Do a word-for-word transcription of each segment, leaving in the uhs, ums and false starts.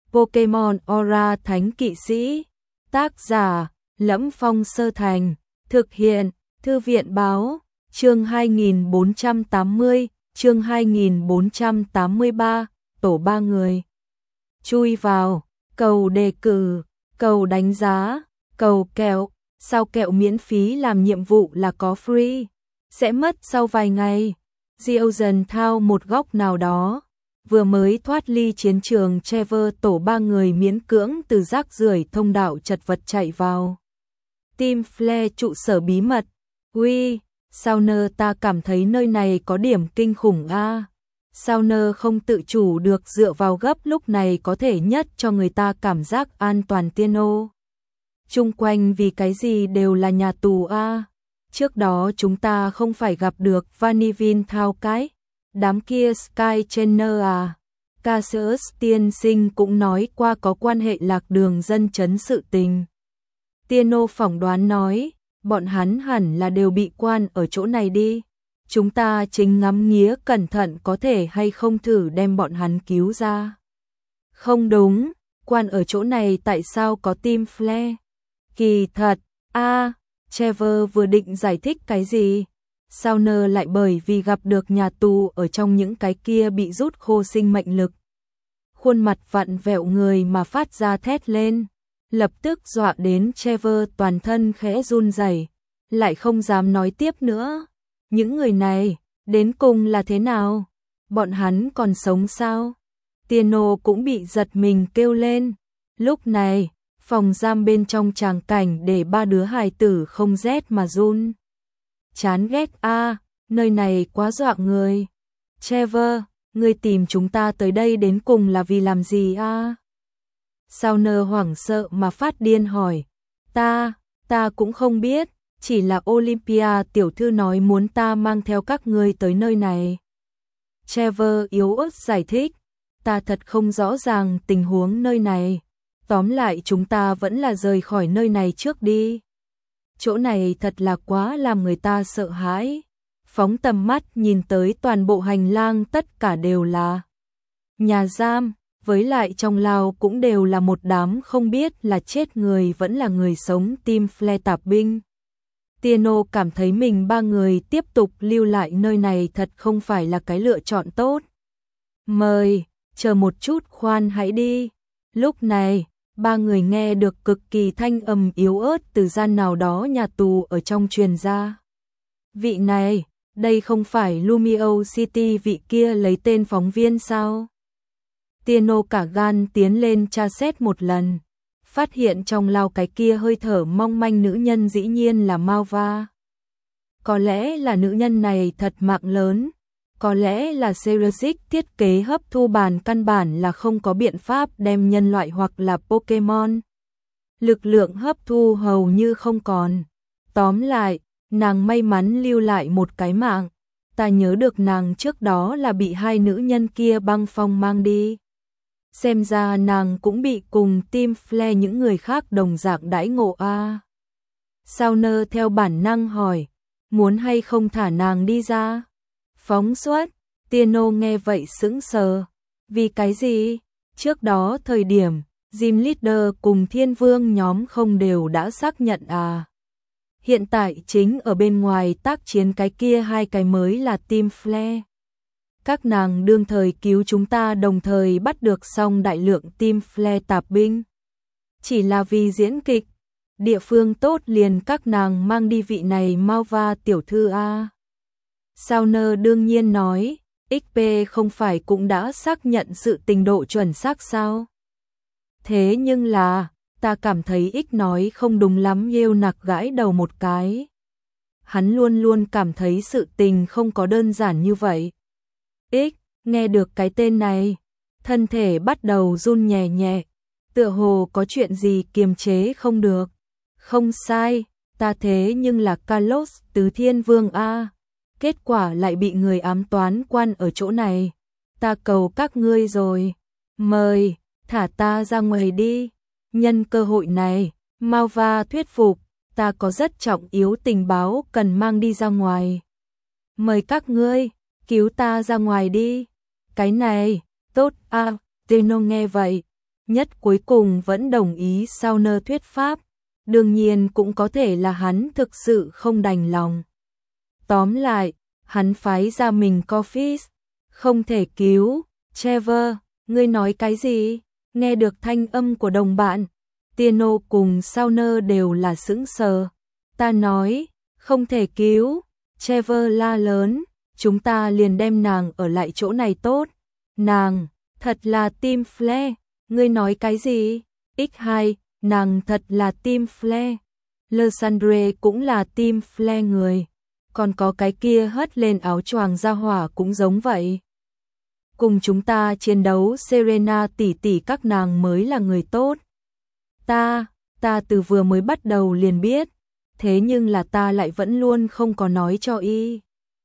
Pokemon Aura Thánh Kỵ Sĩ. Tác giả Lẫm Phong Sơ Thành. Thực hiện Thư viện Báo. Chương hai nghìn bốn trăm tám mươi, chương hai nghìn bốn trăm tám mươi ba, tổ ba người. Chui vào, cầu đề cử, cầu đánh giá, cầu kẹo, sao kẹo miễn phí làm nhiệm vụ là có free, sẽ mất sau vài ngày. Diêu dần thao một góc nào đó, vừa mới thoát ly chiến trường Trevor tổ ba người miễn cưỡng từ rác rưởi thông đạo chật vật chạy vào. Team Flare trụ sở bí mật. Uy, Sauner, ta cảm thấy nơi này có điểm kinh khủng a. À. Sauner không tự chủ được dựa vào gấp lúc này có thể nhất cho người ta cảm giác an toàn tiên ô. Chung quanh vì cái gì đều là nhà tù a. À. Trước đó chúng ta không phải gặp được Vanillin Thao cái, đám kia Sky Trainer à. Cassius tiên sinh cũng nói qua có quan hệ lạc đường dân chấn sự tình. Tiên ô phỏng đoán nói, bọn hắn hẳn là đều bị quan ở chỗ này đi. Chúng ta chính ngắm nghía cẩn thận có thể hay không thử đem bọn hắn cứu ra. Không đúng, quan ở chỗ này tại sao có Team Flare? Kỳ thật, a à, Trevor vừa định giải thích cái gì? Sauner lại bởi vì gặp được nhà tù ở trong những cái kia bị rút khô sinh mệnh lực. Khuôn mặt vặn vẹo người mà phát ra thét lên. Lập tức dọa đến Trevor toàn thân khẽ run rẩy, lại không dám nói tiếp nữa. Những người này, đến cùng là thế nào? Bọn hắn còn sống sao? Tiano cũng bị giật mình kêu lên. Lúc này, phòng giam bên trong tràng cảnh để ba đứa hài tử không rét mà run. Chán ghét a, à, nơi này quá dọa người. Trevor, ngươi tìm chúng ta tới đây đến cùng là vì làm gì a? À? Sauner hoảng sợ mà phát điên hỏi. Ta, ta cũng không biết, chỉ là Olympia tiểu thư nói muốn ta mang theo các ngươi tới nơi này. Trevor yếu ớt giải thích. Ta thật không rõ ràng tình huống nơi này. Tóm lại chúng ta vẫn là rời khỏi nơi này trước đi. Chỗ này thật là quá làm người ta sợ hãi. Phóng tầm mắt nhìn tới toàn bộ hành lang tất cả đều là nhà giam. Với lại trong lao cũng đều là một đám không biết là chết người vẫn là người sống Team Flare tạp binh. Tiano cảm thấy mình ba người tiếp tục lưu lại nơi này thật không phải là cái lựa chọn tốt. Mời, chờ một chút khoan hãy đi. Lúc này, ba người nghe được cực kỳ thanh âm yếu ớt từ gian nào đó nhà tù ở trong truyền ra. Vị này, đây không phải Lumio City vị kia lấy tên phóng viên sao? Tiano cả gan tiến lên tra xét một lần, phát hiện trong lao cái kia hơi thở mong manh nữ nhân dĩ nhiên là Malva. Có lẽ là nữ nhân này thật mạng lớn, có lẽ là Cerezic thiết kế hấp thu bàn căn bản là không có biện pháp đem nhân loại hoặc là Pokemon. Lực lượng hấp thu hầu như không còn. Tóm lại, nàng may mắn lưu lại một cái mạng. Ta nhớ được nàng trước đó là bị hai nữ nhân kia băng phong mang đi. Xem ra nàng cũng bị cùng Team Flare những người khác đồng dạng đãi ngộ a. À. Sauner theo bản năng hỏi, muốn hay không thả nàng đi ra? Phóng xuất, Tiano nghe vậy sững sờ. Vì cái gì? Trước đó thời điểm, Gym Leader cùng Thiên Vương nhóm không đều đã xác nhận à. Hiện tại chính ở bên ngoài tác chiến cái kia hai cái mới là Team Flare. Các nàng đương thời cứu chúng ta đồng thời bắt được xong đại lượng Team Flare tạp binh. Chỉ là vì diễn kịch, địa phương tốt liền các nàng mang đi vị này Malva tiểu thư a. Sauner đương nhiên nói, ích pê không phải cũng đã xác nhận sự tình độ chuẩn xác sao? Thế nhưng là, ta cảm thấy ích nói không đúng lắm, yêu nặc gãi đầu một cái. Hắn luôn luôn cảm thấy sự tình không có đơn giản như vậy. Ích, nghe được cái tên này, thân thể bắt đầu run nhẹ nhẹ, tựa hồ có chuyện gì kiềm chế không được. Không sai, ta thế nhưng là Carlos Tứ Thiên Vương a. Kết quả lại bị người ám toán quan ở chỗ này. Ta cầu các ngươi rồi, mời, thả ta ra ngoài đi. Nhân cơ hội này, Malva thuyết phục, ta có rất trọng yếu tình báo cần mang đi ra ngoài. Mời các ngươi, cứu ta ra ngoài đi. Cái này, tốt a. À, Teno nghe vậy, nhất cuối cùng vẫn đồng ý Sauner thuyết pháp, đương nhiên cũng có thể là hắn thực sự không đành lòng. Tóm lại, hắn phái ra mình Coffees, không thể cứu. Trevor, ngươi nói cái gì? Nghe được thanh âm của đồng bạn, Tiano cùng Sauner đều là sững sờ. Ta nói, không thể cứu. Trevor la lớn, chúng ta liền đem nàng ở lại chỗ này tốt. Nàng, thật là Tim Flare, ngươi nói cái gì? ích hai, nàng thật là Tim Flare. Lysandre cũng là Tim Flare người. Còn có cái kia hất lên áo choàng ra hỏa cũng giống vậy. Cùng chúng ta chiến đấu Serena tỷ tỷ các nàng mới là người tốt. Ta, ta từ vừa mới bắt đầu liền biết, thế nhưng là ta lại vẫn luôn không có nói cho y.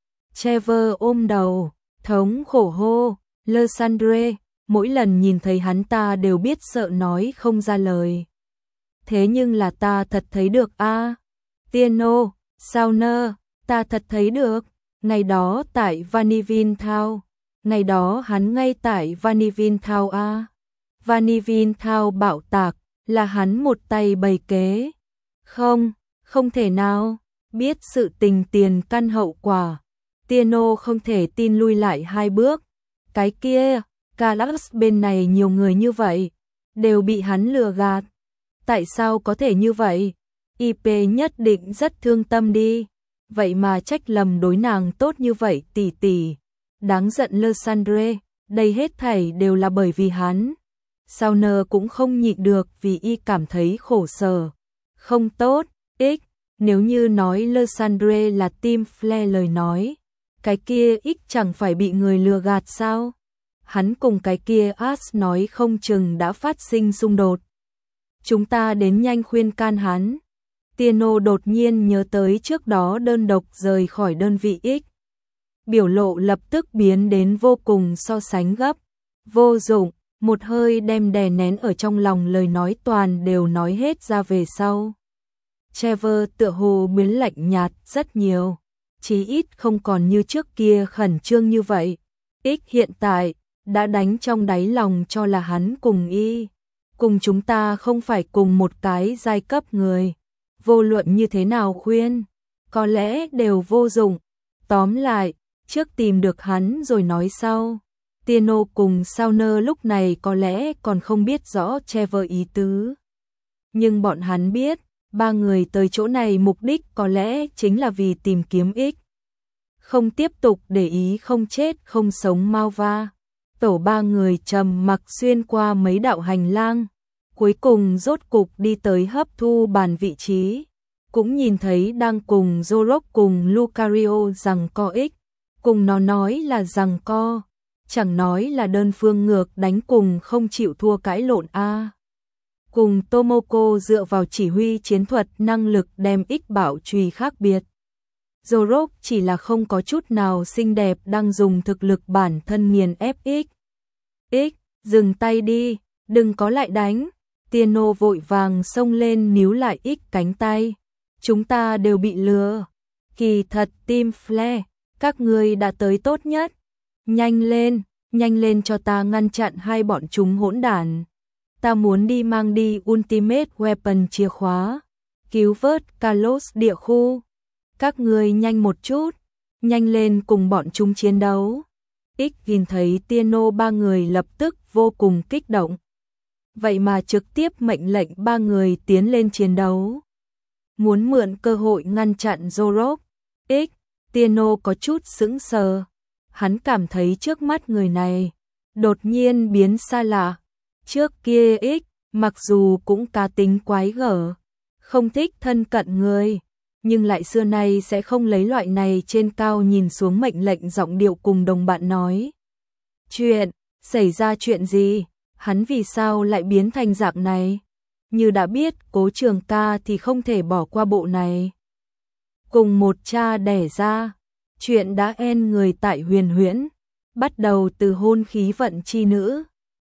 Trevor ôm đầu, thống khổ hô, Lysandre, mỗi lần nhìn thấy hắn ta đều biết sợ nói không ra lời. Thế nhưng là ta thật thấy được a. À. Tiano, Sauner, ta thật thấy được, ngày đó tại Vanivin Thao, ngày đó hắn ngay tại Vanivin Thao a. À. Vanivin Thao bạo tạc, là hắn một tay bày kế. Không, không thể nào, biết sự tình tiền căn hậu quả. Tiano không thể tin lui lại hai bước. Cái kia, Calax bên này nhiều người như vậy, đều bị hắn lừa gạt. Tại sao có thể như vậy? i pê nhất định rất thương tâm đi. Vậy mà trách lầm đối nàng tốt như vậy tỷ tỷ. Đáng giận Lysandre, đây hết thảy đều là bởi vì hắn. Sauner cũng không nhịn được vì y cảm thấy khổ sở. Không tốt, ích, nếu như nói Lysandre là Tim Flare lời nói, cái kia ích chẳng phải bị người lừa gạt sao? Hắn cùng cái kia As nói không chừng đã phát sinh xung đột. Chúng ta đến nhanh khuyên can hắn. Tiano đột nhiên nhớ tới trước đó đơn độc rời khỏi đơn vị X. Biểu lộ lập tức biến đến vô cùng so sánh gấp. Vô dụng, một hơi đem đè nén ở trong lòng lời nói toàn đều nói hết ra về sau. Trevor tựa hồ biến lạnh nhạt rất nhiều. Chí ít không còn như trước kia khẩn trương như vậy. X hiện tại đã đánh trong đáy lòng cho là hắn cùng y. Cùng chúng ta không phải cùng một cái giai cấp người. Vô luận như thế nào khuyên, có lẽ đều vô dụng. Tóm lại, trước tìm được hắn rồi nói sau. Tiano cùng Sauner lúc này có lẽ còn không biết rõ Trevor ý tứ. Nhưng bọn hắn biết, ba người tới chỗ này mục đích có lẽ chính là vì tìm kiếm ích. Không tiếp tục để ý không chết không sống mau va. Tổ ba người trầm mặc xuyên qua mấy đạo hành lang. Cuối cùng rốt cục đi tới hấp thu bàn vị trí. Cũng nhìn thấy đang cùng Zorok cùng Lucario rằng co ích. Cùng nó nói là rằng co. Chẳng nói là đơn phương ngược đánh cùng không chịu thua cãi lộn a. À. Cùng Tomoko dựa vào chỉ huy chiến thuật năng lực đem ích bảo trùy khác biệt. Zorok chỉ là không có chút nào xinh đẹp đang dùng thực lực bản thân nghiền ép ích. Ích, dừng tay đi, đừng có lại đánh. Tiano vội vàng xông lên níu lại ích cánh tay. Chúng ta đều bị lừa. Kỳ thật Tim Flare, các ngươi đã tới tốt nhất. Nhanh lên, nhanh lên cho ta ngăn chặn hai bọn chúng hỗn đản. Ta muốn đi mang đi Ultimate Weapon chìa khóa. Cứu vớt Kalos địa khu. Các ngươi nhanh một chút, nhanh lên cùng bọn chúng chiến đấu. Ích nhìn thấy Tiano ba người lập tức vô cùng kích động. Vậy mà trực tiếp mệnh lệnh ba người tiến lên chiến đấu. Muốn mượn cơ hội ngăn chặn Zorok. Ích, Tiano có chút sững sờ. Hắn cảm thấy trước mắt người này đột nhiên biến xa lạ. Trước kia Ích, mặc dù cũng cá tính quái gở, không thích thân cận người, nhưng lại xưa nay sẽ không lấy loại này trên cao nhìn xuống mệnh lệnh giọng điệu cùng đồng bạn nói. Chuyện, xảy ra chuyện gì? Hắn vì sao lại biến thành dạng này? Như đã biết Cố Trường Ca thì không thể bỏ qua bộ này. Cùng một cha đẻ ra, chuyện đã en người tại Huyền Huyễn, bắt đầu từ hôn khí vận chi nữ.